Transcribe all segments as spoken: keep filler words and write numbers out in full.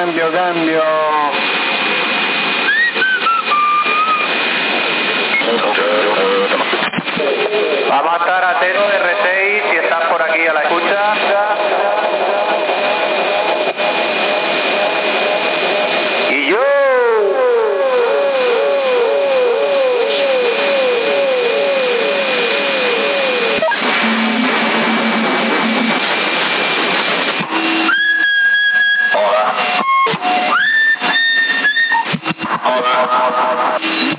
cambio, cambio. Vamos a estar atentos R seis si estás por aquí a la escucha. Y yo. Hola. Hola.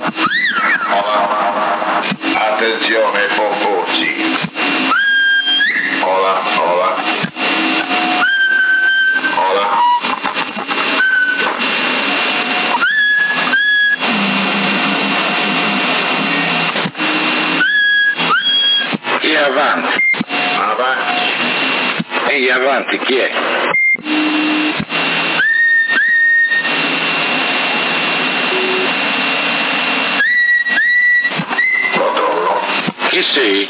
Hola. Attenzione, Pompozzi. Hola, hola. Hola. E avanti. Avanti. E avanti, chi è? Controllo. Chi sei?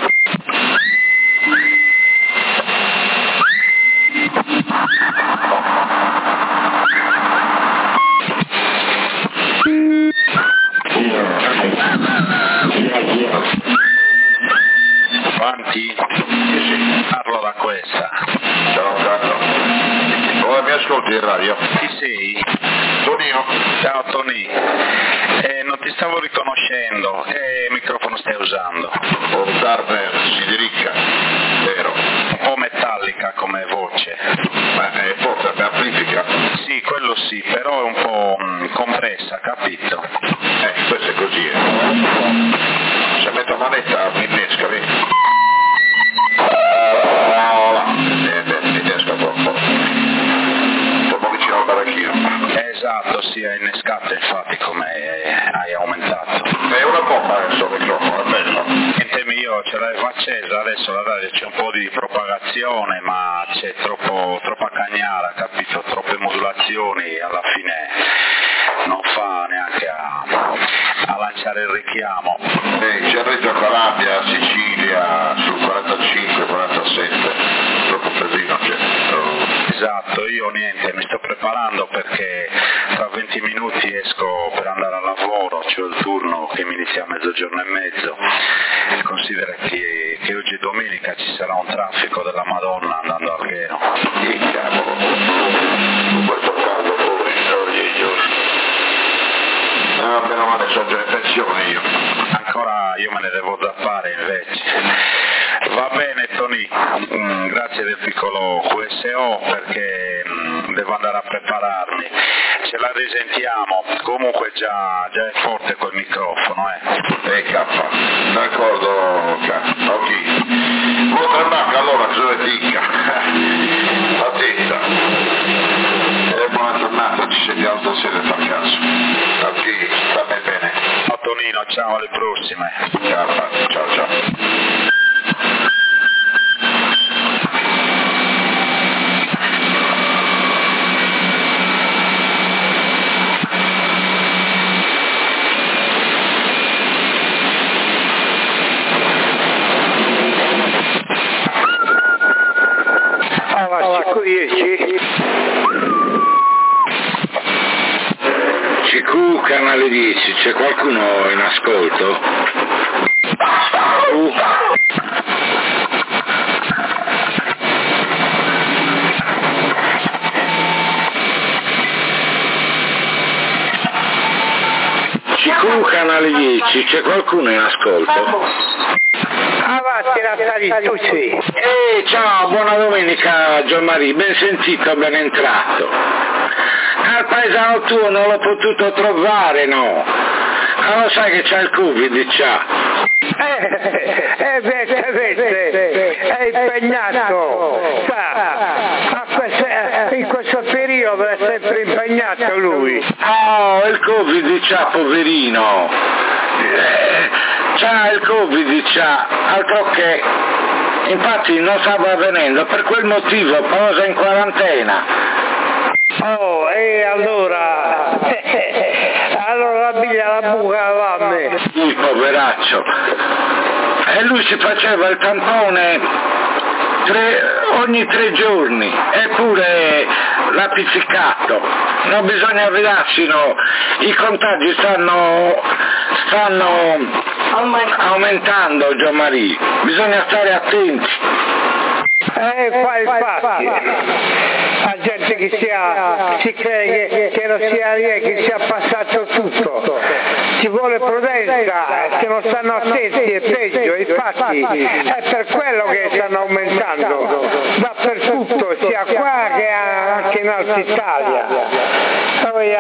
Avanti? Sì, sì. Parlo da questa. Ciao Carlo. Come mi ascolti in radio? Chi sei? Tonino. Ciao Tony. Eh, non ti stavo riconoscendo. Che microfono stai usando? Un Turner Siderica, vero? Un po' metallica come voce. Ma è forte, mi amplifica. Sì, quello sì, però è un po' mh, compressa, capito? Eh, questo è così, eh. Se metto manetta mi innesca, vedi? Eh, beh, mi innesca troppo. Troppo vicino al baracchino. Esatto, sì, hai innescato infatti come hai aumentato. È una bomba questo microfono, è bello. Niente mio, ce l'avevo accesa, adesso la radio c'è un po' di propagazione, ma c'è troppo, troppa cagnara, capito? Troppe modulazioni, alla fine non fa neanche a, a lanciare il richiamo. Eh, c'è Reggio Calabria, Sicilia, sul quarantacinque quarantasette, troppo casino c'è. Esatto, io niente, mi sto preparando perché tra venti minuti esco per andare al lavoro, c'ho il turno che mi inizia a mezzogiorno e mezzo. Considera che, che oggi è domenica, ci sarà un traffico della Madonna andando al Gheno. Che cavolo, con questo caldo pure, giorni giorni. Ah, meno male sono già in pensione io. Ancora io me ne devo zappare invece. Va bene Tony, mm, grazie del piccolo Q S O perché mm, devo andare a prepararmi. Ce la risentiamo, comunque già, già è forte quel microfono, eh. E K, d'accordo K, ok. Buon trabacco allora, cosa dica? Attenta. E buona giornata, ci sentiamo stasera per caso. Ok, stammi bene. Ciao Tonino, ciao, alle prossime. Ciao, ciao, ciao. C Q canale dieci, c'è qualcuno in ascolto? Uh. C Q canale dieci, c'è qualcuno in ascolto? Avanti Natali, tu sì. Ehi, ciao, buona domenica Gianmaria, ben sentito, ben entrato. Al paesano tuo non l'ho potuto trovare, no? Ah, lo sai che c'ha il Covid, c'ha. Eh, eh, vede, vede, è impegnato, sa, a questo, in questo periodo è sempre impegnato lui. Oh, il Covid c'ha, poverino. Eh, c'ha il Covid, c'ha, altro che. Infatti non stava venendo, per quel motivo posa in quarantena. Oh, e allora, allora la biglia la buca va a me. Il poveraccio. E lui si faceva il tampone tre, ogni tre giorni, eppure l'ha pizzicato. Non bisogna fidarsi, no. I contagi stanno, stanno aumentando, Gianmaria, bisogna stare attenti. Eh, fa infatti, la gente che, sia, si cree che, che non sia che sia passato tutto, ci vuole prudenza, se non stanno attenti è peggio, infatti è per quello che stanno aumentando, dappertutto, sia qua che anche in Alta Italia. Poi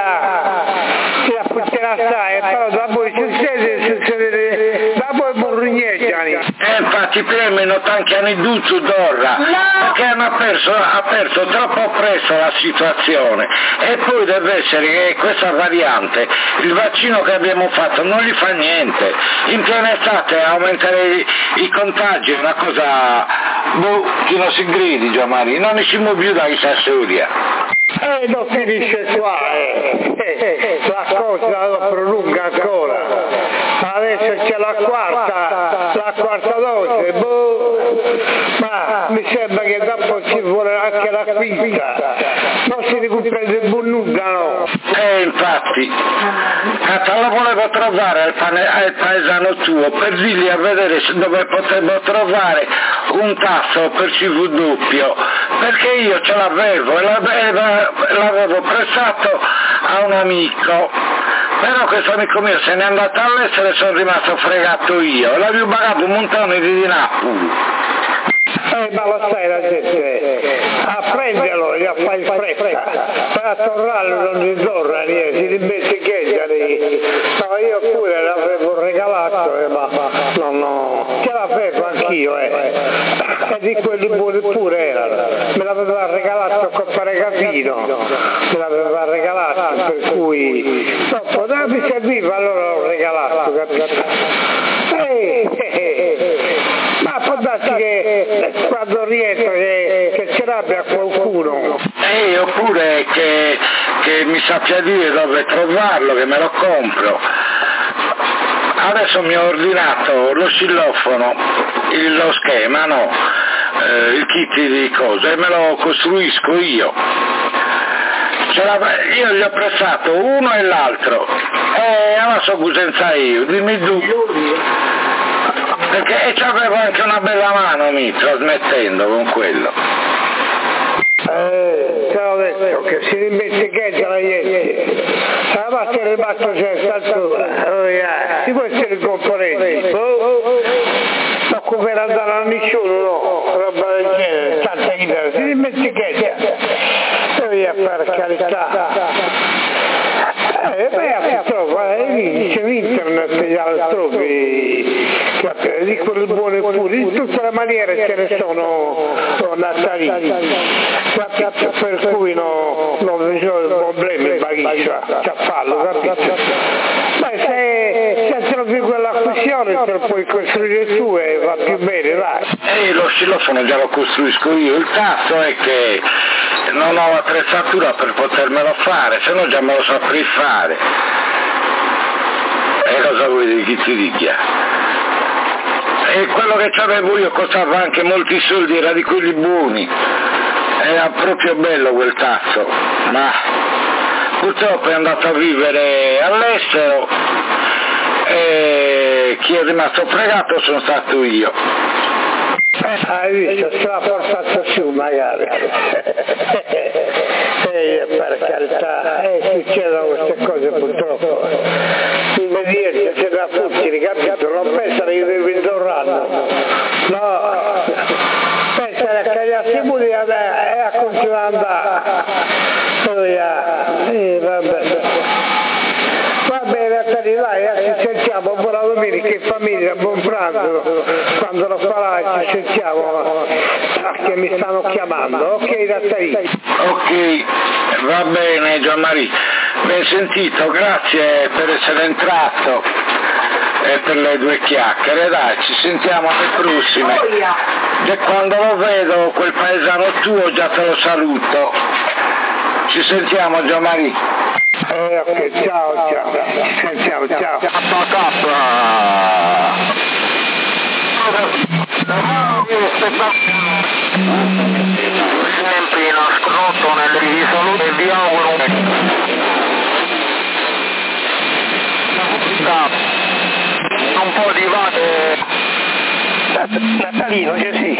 si apputterà assai, però dopo succede, succede, dopo è burrigneggiani. E infatti premiano tanti anni duzzo d'orra, perché hanno perso, ha perso troppo presto la situazione, e poi deve essere che questa variante, il vaccino che abbiamo fatto non gli fa niente, in piena estate aumentare i, i contagi è una cosa, boh, chi non si gridi, Gianmaria, non ne si muove più da Sassuria. Eh, non finisce qua, eh. Eh, la cosa la prolunga ancora. Adesso c'è la quarta, la quarta dose, boh, ma mi sembra che dopo ci vuole anche la quinta. Non si recupera il buon nulla, no? Eh, infatti, Cata, lo volevo trovare al, pane, al paesano tuo per dirgli a vedere dove potevo trovare un tasso per C V W, perché io ce l'avevo e l'avevo prestato a un amico, però questo amico mio se n'è andato all'estero e sono rimasto fregato io, e l'avevo pagato un montone di dinari. Eh, ma lo sai la gente, a prenderlo, gli fa il fretta, per a tornarlo non gli torna niente, si dimenticheggia lì. No, io pure l'avevo regalato, eh, ma no, no, ce l'avevo anch'io, eh. E di quelli buoni pure erano, me l'aveva regalato compare Capino, me l'aveva regalato, per cui dopo no, mi serviva, allora l'ho regalato, capito? Eh, eh, eh. Ma può darsi che quando rientra che, che ce l'abbia qualcuno. Eh, oppure che, che mi sappia dire dove trovarlo, che me lo compro. Adesso mi ho ordinato lo xylofono, il, lo schema, no, eh, il kit di cose, e me lo costruisco io. Io gli ho prestato uno e l'altro, e adesso senza io, dimmi tu. Perché e c'avevo anche una bella mano mi trasmettendo con quello. Eh, te l'ho detto che si dimenticheggia la niente. La basta è rimasto senza altura. Oh, yeah. Si può essere componenti. Oh, oh. Ma come per andare a nessuno, no? Roba del genere, tanta chitarra, si dimenticheggia. Oh, yeah, per carità. Eh, beh, trova, eh, c'è internet, gli altrove, di quelle buone pure, in tutte le maniere ce ne sono nataliti, per cui no, non vi sono problemi in Bariscia, c'è a farlo, capito? Beh, se, se trovi quella questione te lo puoi costruire tu e va più bene, dai. Eh, lo xylofono già lo costruisco io, il caso è che non ho l'attrezzatura per potermelo fare, se no già me lo saprei fare. E cosa vuoi che ti dica? E quello che c'avevo io costava anche molti soldi, era di quelli buoni, era proprio bello quel cazzo, ma purtroppo è andato a vivere all'estero e chi è rimasto fregato sono stato io. Eh, hai visto, se l'ha portato su magari. Eh, per carità, eh, succedono queste cose purtroppo. Immediatamente c'è da tutti, capito? Non pensare che devi tornare. No, pensare a cagliarsi pure e a continuare ad andare. Oh, yeah. Eh, vabbè. Va bene, dai, ci sentiamo, buona domenica in famiglia, buon pranzo, quando lo farai ci sentiamo, che mi stanno chiamando, ok Natalì? Ok, va bene Gianmaria, ben sentito, grazie per essere entrato e per le due chiacchiere, dai, ci sentiamo alle prossime, e quando lo vedo quel paesano tuo già te lo saluto, ci sentiamo Gianmaria. Eh, ok, ciao, ciao, ciao, ciao. Ciao, ciao. Sempre nascosto nelle di salute e vi auguro un po' di vate. Natalino, io sì.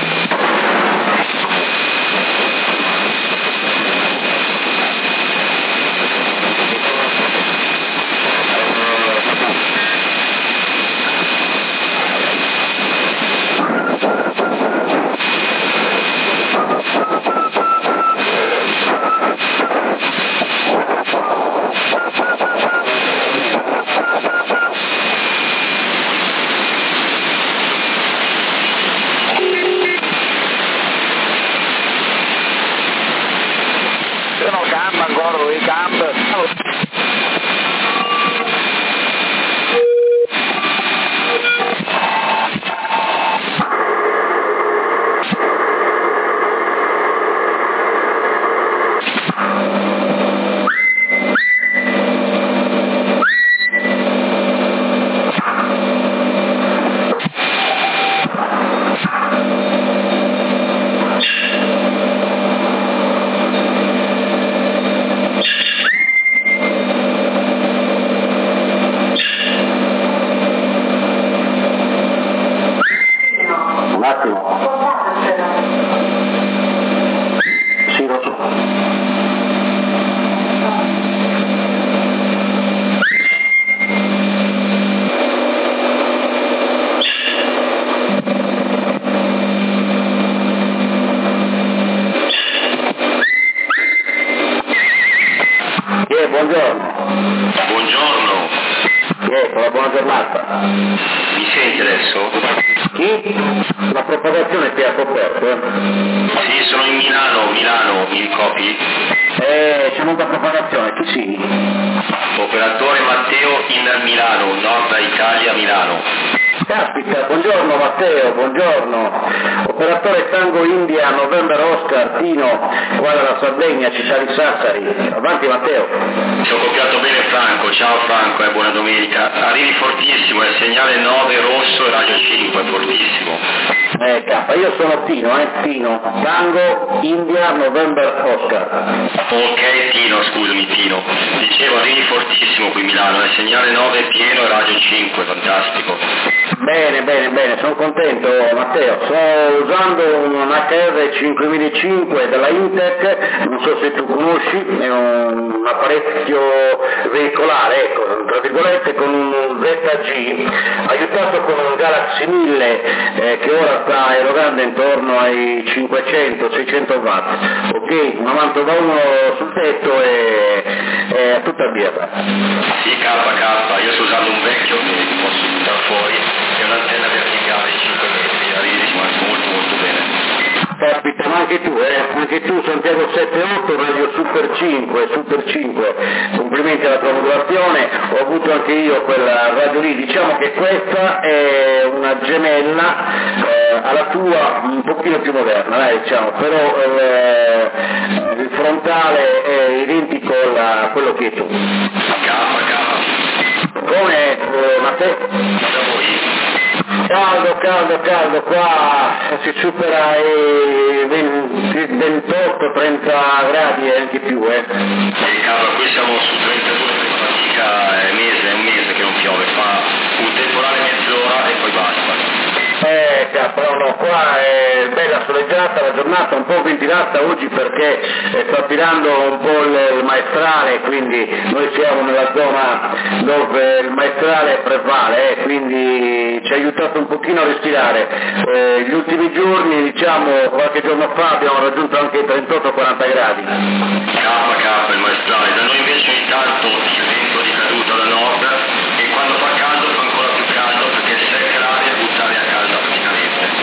Buongiorno. Buongiorno. Ecco, buona giornata. Mi senti adesso? Chi? La propagazione ti ha coperto, eh? Sì, sono in Milano, Milano, mi ricopi? Eh, c'è molta propagazione, chi sì? Operatore Matteo in Milano, Nord Italia, Milano. Caspita, buongiorno Matteo, buongiorno. Operatore Tango India, November Oscar, Tino, qua dalla Sardegna, città di Sassari. Avanti Matteo. Ci ho copiato bene Franco, ciao Franco e eh, buona domenica. Arrivi fortissimo, è segnale nove rosso e radio cinque, fortissimo. Eh K, io sono Tino, eh, Tino. Tango India, November Oscar. Ok Tino, scusami Tino. Dicevo arrivi fortissimo qui a Milano, è segnale nove pieno e radio cinque, fantastico. Bene, bene, bene, sono contento Matteo, sto usando un H R cinquemilacinque della Intec, non so se tu conosci, è un apparecchio veicolare, ecco, tra virgolette, con un Z G, aiutato con un Galaxy mille eh, che ora sta erogando intorno ai cinquecento seicento watt, ok, un avanzo da uno sul tetto e è tutta birra. Sì, K K, io sto usando un vecchio che posso buttare fuori, è un'antenna verticale di cinque metri, arrivi ma molto molto bene. Caspita, ma anche tu, eh, anche tu Santiago sette otto, Radio Super cinque, Super cinque, complimenti alla tua modulazione, ho avuto anche io quella radio lì, diciamo che questa è una gemella eh, alla tua un pochino più moderna, dai, diciamo, però eh, il frontale è identico a quello che è tu. K K. Come eh, Matteo? Da voi? Caldo, caldo, caldo, qua si supera i ventotto trenta gradi e anche più, eh. E cavolo, qui siamo su trentadue per fatica, è mese, è un mese che non piove, fa un temporale mezz'ora e poi basta. Eh, però no, qua è bella soleggiata la giornata, un po' ventilata oggi perché sta tirando un po' il, il maestrale, quindi noi siamo nella zona dove il maestrale prevale, eh, quindi ci ha aiutato un pochino a respirare. Eh, gli ultimi giorni, diciamo qualche giorno fa, abbiamo raggiunto anche trentotto quaranta gradi. K K, il maestrale, da noi invece ogni tanto il vento di caduta da nord e quando fa caldo fa ancora più caldo perché secca l'aria e butta l'aria calda praticamente.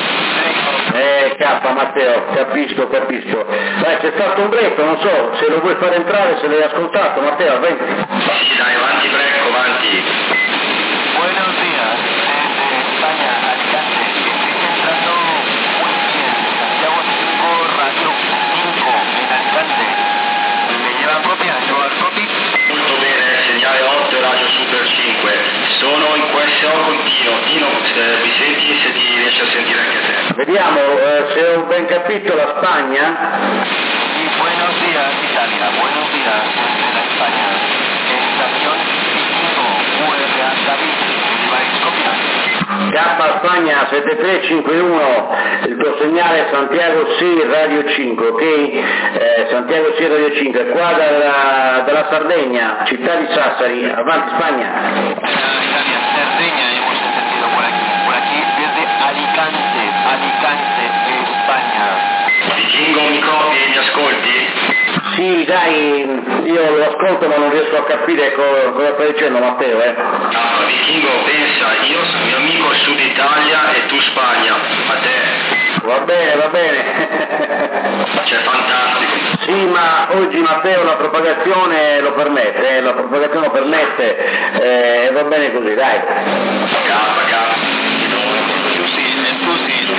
Eh, K Matteo, capisco, capisco. Dai, c'è stato un break, non so, se lo vuoi far entrare, se l'hai ascoltato, Matteo, vai. Sì, dai, avanti break, avanti. Buenos días, desde España, Alicante, estoy entrando muy bien, Santiago cinco, Radio cinco, en Alicante. ¿Me llevan copia? ¿Yo al copy? Molto bene, segnale otto e radio Super cinque. Sono in Q S se ho continuo. Dino, se mi senti, se ti riesci a sentire anche te. Vediamo, eh, se ho ben capito la Spagna. Sí, buenos días Italia, buenos días desde la España. Estación Vikingo, U R A David, Variscopia. K Spagna sette tre cinque uno, il tuo segnale Santiago Sì Radio cinque, ok? Eh, Santiago Sì Radio cinque, qua dalla, dalla Sardegna, città di Sassari, avanti Spagna. Italia, Sardegna hemos entendido por aquí, por aquí desde Alicante, Alicante, España. Vichingo, mi copri, mi ascolti? Sì, dai, io lo ascolto ma non riesco a capire co- cosa stai dicendo Matteo, eh. Ah, Vichingo, pensa, io sono mio amico al sud Italia e tu Spagna, a te. Va bene, va bene. Cioè, fantastico. Sì, ma oggi Matteo la propagazione lo permette, eh, la propagazione lo permette, e eh, va bene così, dai. Cazzo, cazzo. Scusi, scusi,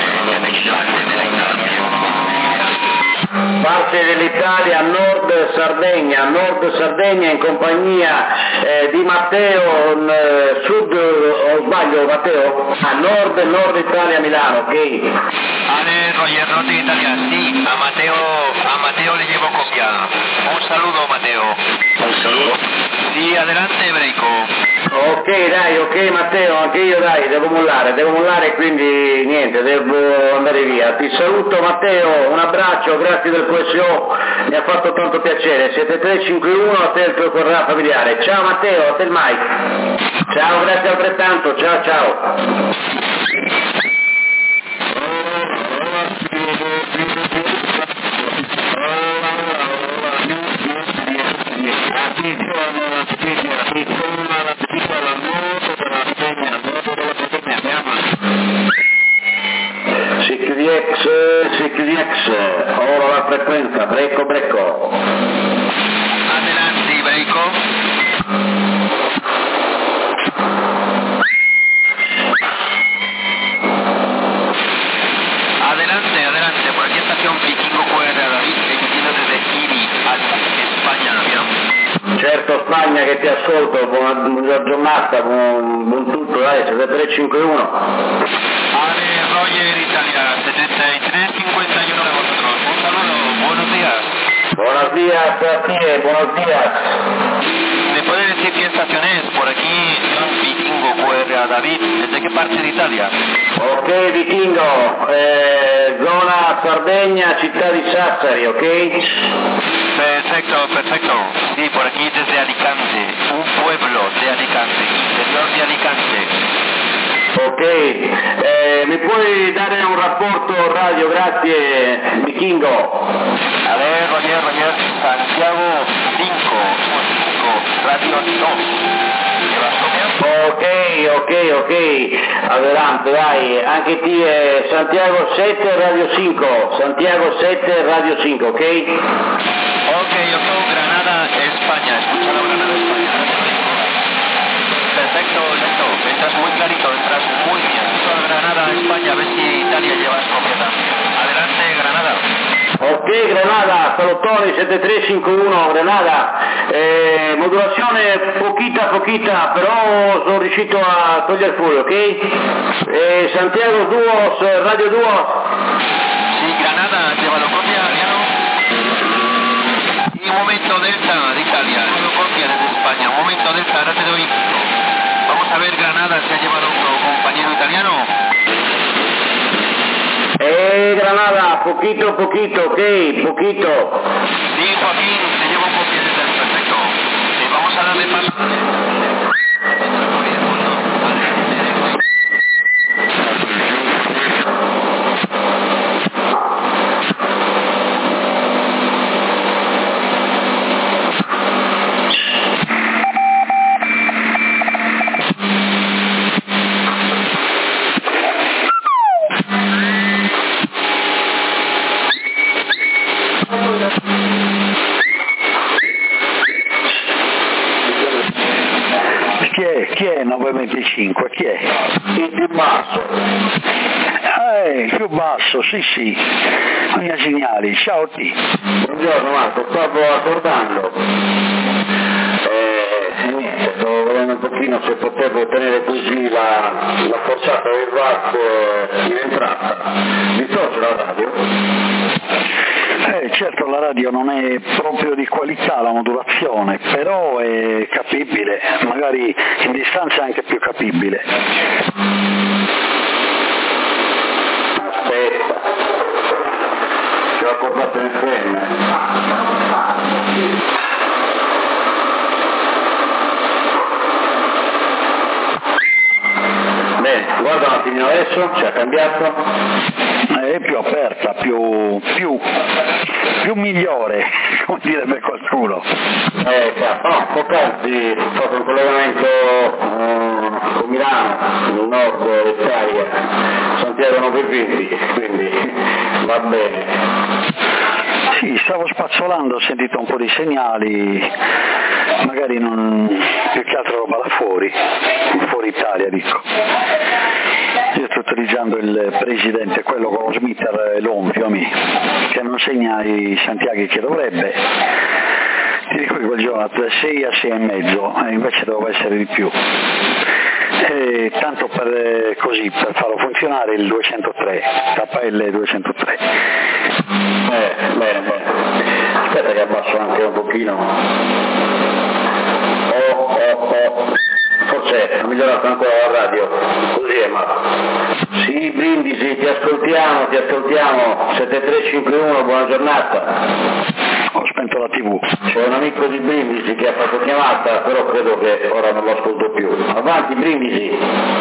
parte dell'Italia, Nord Sardegna, Nord Sardegna in compagnia eh, di Matteo, eh, Sud, o sbaglio Matteo? A Nord, Nord Italia, Milano, ok? Ale, Roger, Norte Italia, sí, a Mateo, a Mateo le llevo copia. Un saludo, Mateo. Un saludo. Sí, adelante, Breico. Ok, dai, ok Matteo, anche io dai, devo mollare, devo mollare quindi niente, devo andare via. Ti saluto Matteo, un abbraccio, grazie del Q S O, mi ha fatto tanto piacere. sette tre cinque uno, a te il tuo correo familiare. Ciao Matteo, a te il Mike. Ciao, grazie altrettanto, ciao ciao. C Q D X, C Q D X, ora la frequenza, brecco brecco. Adelante, Breico. Adelante, adelante, por aquí estación Vikingo Q R A David, emitiendo desde Iri, España, ¿no? Certo Spagna che ti ascolto, buona giornata, buon, buon tutto, dai, sette tre cinque uno. Ale, Roger, Italia, setenta y tres cincuenta y uno de vosotros. Un saludo, buenos días. Buenos días a ti, buenos días. ¿Me puede decir qué estación es? Por aquí, Vikingo Q R A David, ¿desde qué parte de Italia? Ok Vichingo, eh, zona Sardegna, città di Sassari, ok? Perfecto, perfecto. Sí, por aquí desde Alicante, un pueblo de Alicante, interior de Alicante. Ok, eh, mi puoi dare un rapporto radio, grazie Vichingo? A ver, Roger, Roger, Santiago cinco, Radio dos. ¿Llevas copia? Ok, ok, ok, adelante, dai, anche ti è Santiago sette Radio cinque, Santiago sette Radio cinque, ok? Ok, ok, Granada, España, escuchado Granada, España. Perfecto, perfecto, entras muy clarito, entras muy bien. Granada, España, a ver si Italia llevas copia también. Adelante, Granada. Ok Granada, salutoni sette tre cinque uno Granada, eh, modulazione pochita pochita, però sono riuscito a togliere fuori, ok? Eh, Santiago Duos, Radio Duos. Sí, Granada, llévalo copia, Ariano. Y un momento Delta de Italia, llévalo copia desde España, un momento Delta, ahora te doy. Vamos a ver Granada, ¿se ha llevado otro compañero italiano? Eh, Granada, poquito, poquito, ok, poquito. Sí, Joaquín, te llevo copia desde el perfecto. Eh, vamos a darle paso. Chi è? Chi è nove venticinque? Chi è? Il più basso. Eh, il più basso, sì sì. Non ha segnali. Ciao T. Buongiorno Marco, stavo accordando. Eh, niente, sto vedendo un pochino pochino se potrebbe ottenere così la, la portata del watt in entrata. Distorce la radio? Eh, certo, la radio non è proprio di qualità la modulazione, però è capibile, magari in distanza è anche più capibile. Aspetta, ce l'ha portato in F M. Bene, guarda un attimino adesso, ci ha cambiato. È più aperta, più, più, più migliore, come direbbe qualcuno. Eh, no, poc'anzi ho fatto un collegamento eh, con Milano, nel nord Italia, Santiago nove venti, quindi va bene. Sì, stavo spazzolando, ho sentito un po' di segnali, magari non più che altro roba da fuori, fuori Italia dico. Io sto utilizzando il presidente, quello con lo smitter l'onfio a me, che non segna i Santiago che dovrebbe. Ti dico che quel giorno da sei a sei e mezzo, e invece doveva essere di più. E tanto per così, per farlo funzionare il duecentotré, K L duecentotré. Eh, bene, bene. Aspetta che abbasso anche un pochino. Oh, oh, oh. Forse ha migliorato ancora la radio, così è Marco. Sì, Brindisi, ti ascoltiamo, ti ascoltiamo, sette tre cinque uno, buona giornata. Ho spento la tivù. C'è un amico di Brindisi che ha fatto chiamata, però credo che ora non lo ascolto più. Avanti Brindisi.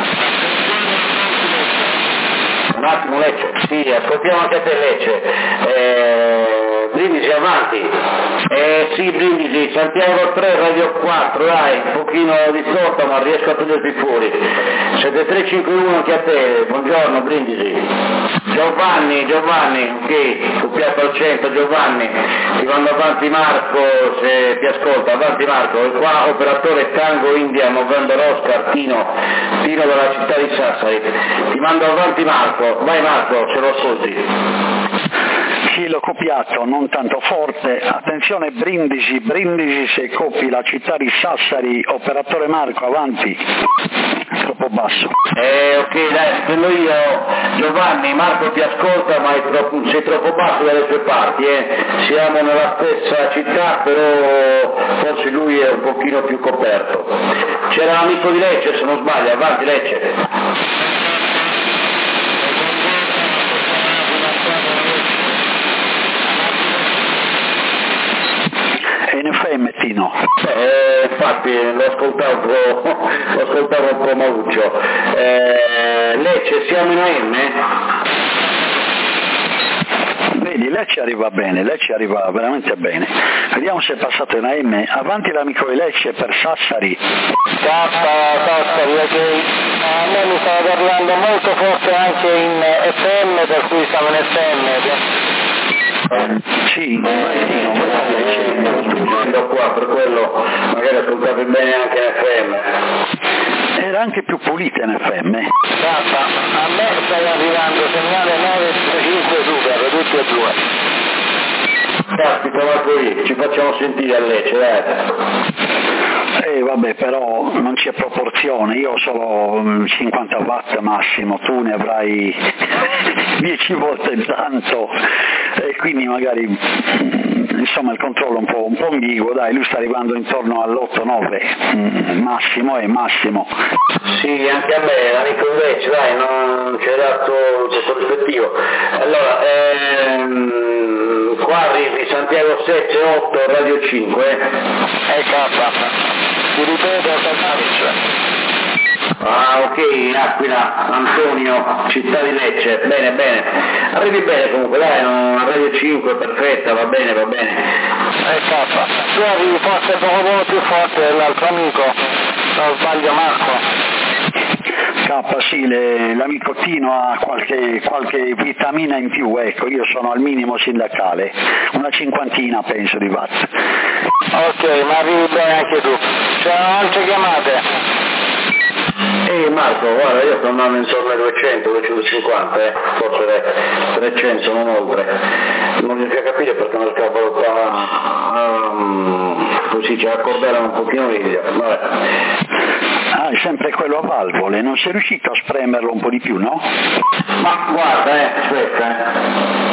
Un attimo Lecce, sì, ascoltiamo anche a te Lecce. Eh, Brindisi avanti. Eh sì Brindisi, Santiago tre, Radio quattro, dai, un pochino distorta ma riesco a toglierti fuori. sette tre cinque uno anche a te, buongiorno Brindisi. Giovanni, Giovanni, ok, copiato al cento Giovanni, ti mando avanti Marco se ti ascolta, avanti Marco, e qua operatore Tango India November Oscar Tino, Tino della città di Sassari, ti mando avanti Marco, vai Marco, ce lo ascolti. Sì, l'ho copiato, non tanto forte. Attenzione Brindisi, Brindisi se copi la città di Sassari, operatore Marco, avanti. Troppo basso. Eh ok, dai, spendo io. Giovanni, Marco ti ascolta ma troppo, sei troppo basso dalle tue parti, eh. Siamo nella stessa città, però forse lui è un pochino più coperto. C'era un amico di Lecce se non sbaglio, avanti Lecce. In F M Tino. Eh, infatti lo ascoltavo, lo ascoltavo un po' Mauccio. Eh, Lecce, siamo in A M? Vedi, Lecce arriva bene, Lecce arriva veramente bene. Vediamo se è passato in A M. Avanti l'amico di Lecce per Sassari. Sassari, ok. A me mi stava parlando molto forte anche in F M, per cui stavo in F M. Sì, vai Tino, vai da qua, per quello magari ascoltavi bene anche in F M. Era anche più pulita in F M. Guarda, a me stai arrivando segnale nove cinque super, tutti e due. Caspita, ma qui ci facciamo sentire a Lecce, dai. Eh vabbè, però non c'è proporzione, io ho solo cinquanta watt massimo, tu ne avrai dieci volte tanto, e quindi magari insomma il controllo è un po', un po' ambiguo, dai, lui sta arrivando intorno all'otto nove, massimo è massimo. Sì, anche a me, l'amico invece, dai, non ci hai dato il corrispettivo. Allora, ehm, qua arrivi Santiago sette otto Radio cinque. E K. Ti ripeto, Santiago. Ah, ok, Aquila, Antonio, città di Lecce, bene, bene. Arrivi bene comunque, dai, no, Radio cinque, perfetta, va bene, va bene. E K. Tu arrivi forse poco poco più forte dell'altro amico, non sbaglio Marco. K, sì, le, l'amico Tino ha qualche, qualche vitamina in più, ecco, io sono al minimo sindacale, una cinquantina penso di watt. Ok, ma arrivi bene anche tu. C'erano altre chiamate? Ehi Marco, guarda, io sto andando intorno ai duecento duecentocinquanta, eh, forse trecento, non oltre. Non riesco a capire perché non scappo qua, um, così ci accorderanno un pochino meglio, vabbè. Ah, è sempre quello a valvole, non sei riuscito a spremerlo un po' di più, no? Ma guarda, eh, aspetta, eh.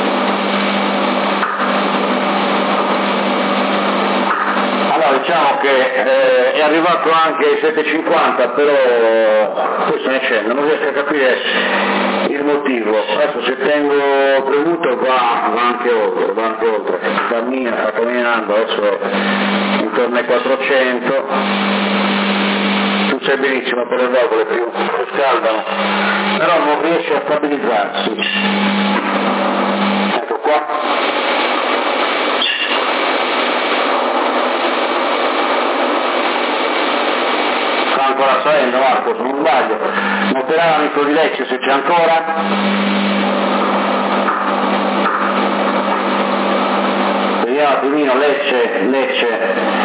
Diciamo che eh, è arrivato anche ai sette e cinquanta, però questo ne scende, non riesco a capire il motivo. Adesso se tengo premuto va, va anche oltre, va anche oltre. Cammina, sta camminando, adesso è intorno ai quattrocento. Tu sai benissimo per le valvole più scaldano, però non riesce a stabilizzarsi. Ecco qua. Ancora salendo, Marco, se non sbaglio. Noterà l'amico di Lecce se c'è ancora. Vediamo un attimino, Lecce, Lecce.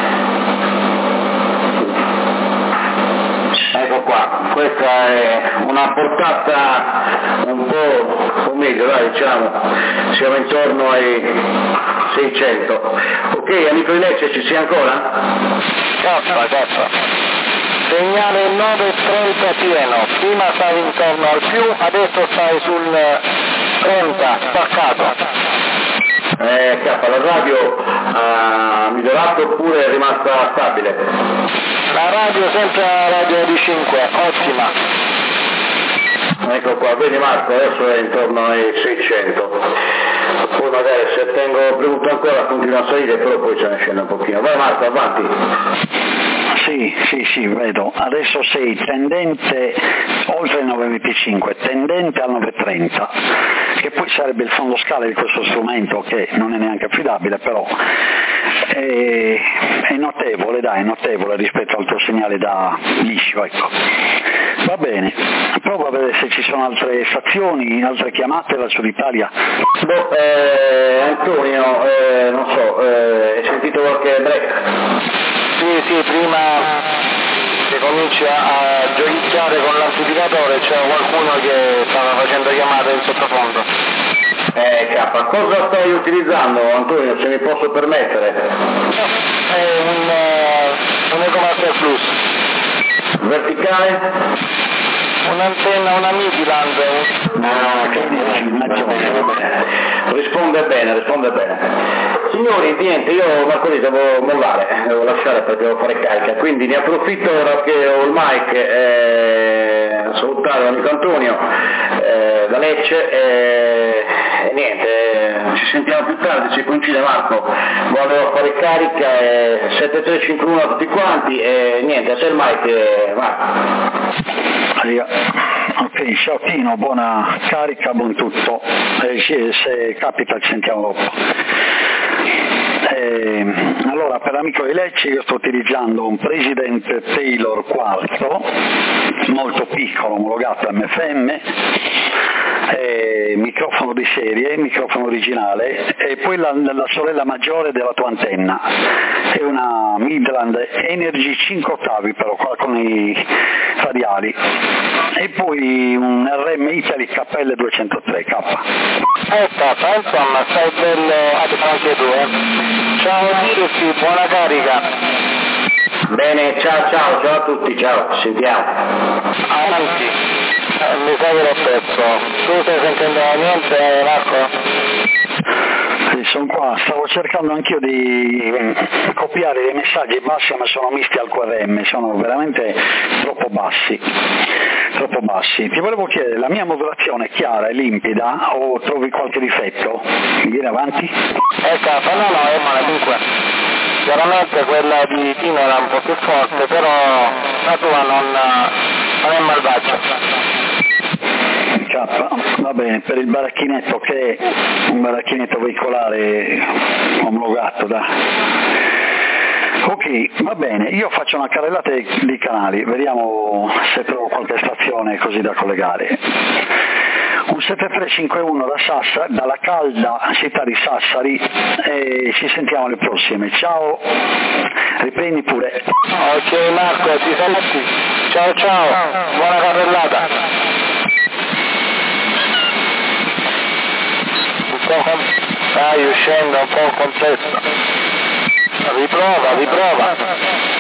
Ecco qua, questa è una portata un po', o meglio, dai, diciamo, siamo intorno ai seicento. Ok, amico di Lecce, ci sia ancora? Cazzo, cazzo. Segnale nove e trenta pieno, prima stavi intorno al più, adesso stai sul trenta, staccato. Eh, K, la radio ha migliorato oppure è rimasta stabile? La radio sempre a radio di cinque, ottima. Ecco qua, vedi Marco, adesso è intorno ai seicento. Poi magari se tengo premuto ancora continua a salire, però poi se ne scende un pochino. Vai Marco, avanti. Sì, sì, sì, vedo. Adesso sei tendente oltre il nove virgola venticinque, tendente al nove virgola trenta, che poi sarebbe il fondo scala di questo strumento che non è neanche affidabile, però è, è notevole, dai, è notevole rispetto al tuo segnale da liscio, ecco. Va bene, prova a vedere se ci sono altre stazioni, altre chiamate dal Sud Italia. Boh, eh, Antonio, eh, non so, eh, hai sentito qualche break? Sì, sì, prima che cominci a, a giochicchiare con l'amplificatore c'era qualcuno che stava facendo chiamate in sottofondo. Eh, K, cosa stai utilizzando, Antonio, se mi posso permettere? È un, uh, un Ecomaster Plus. Verticale? Un'antenna, una Midland. Ah, che risponde bene, risponde bene. Signori, niente, io Marconi devo mollare, devo lasciare perché devo fare carica, quindi ne approfitto ora che ho il mic eh, a salutare l'amico Antonio eh, da Lecce e eh, niente, eh, ci sentiamo più tardi, si coincide Marco, volevo fare carica e sette tre cinque uno a tutti quanti e niente, a te il mic eh, Marco. Ok, ciao Tino, buona carica, buon tutto, eh, se capita ci sentiamo dopo. Eh, allora, per l'amico di Lecce io sto utilizzando un President Taylor quarto, molto piccolo, omologato M F M, eh, microfono di serie, microfono originale, e poi la, la sorella maggiore della tua antenna è una Midland Energy cinque ottavi però qua con i radiali, e poi un R M Italy K L duecentotre K. Eh K, insomma stai bello anche tu, eh. Ciao Diresti, buona carica. Bene, ciao ciao, ciao a tutti, ciao, ci sentiamo. Avanti, eh, mi sa che l'ho perso. Tu stai sentendo niente, Marco? Sì, sono qua, stavo cercando anch'io di copiare dei messaggi bassi, ma sono misti al Q R M, sono veramente troppo bassi, troppo bassi. Ti volevo chiedere, la mia modulazione è chiara, è limpida o trovi qualche difetto? Vieni avanti? Ecco, no, no, è male, dunque. Chiaramente quella di Tino era un po' più forte, però la tua non, non è malvagia. K, va bene, per il baracchinetto che è un baracchinetto veicolare omologato da... Ok, va bene, io faccio una carrellata di canali, vediamo se trovo qualche stazione così da collegare. Un sette tre cinque uno da Sassari, dalla calda città di Sassari, e ci sentiamo alle prossime. Ciao, riprendi pure. Ok Marco, ti saluti. Ciao ciao, buona carrellata. Stai uscendo un po' complesso. Riprova, riprova.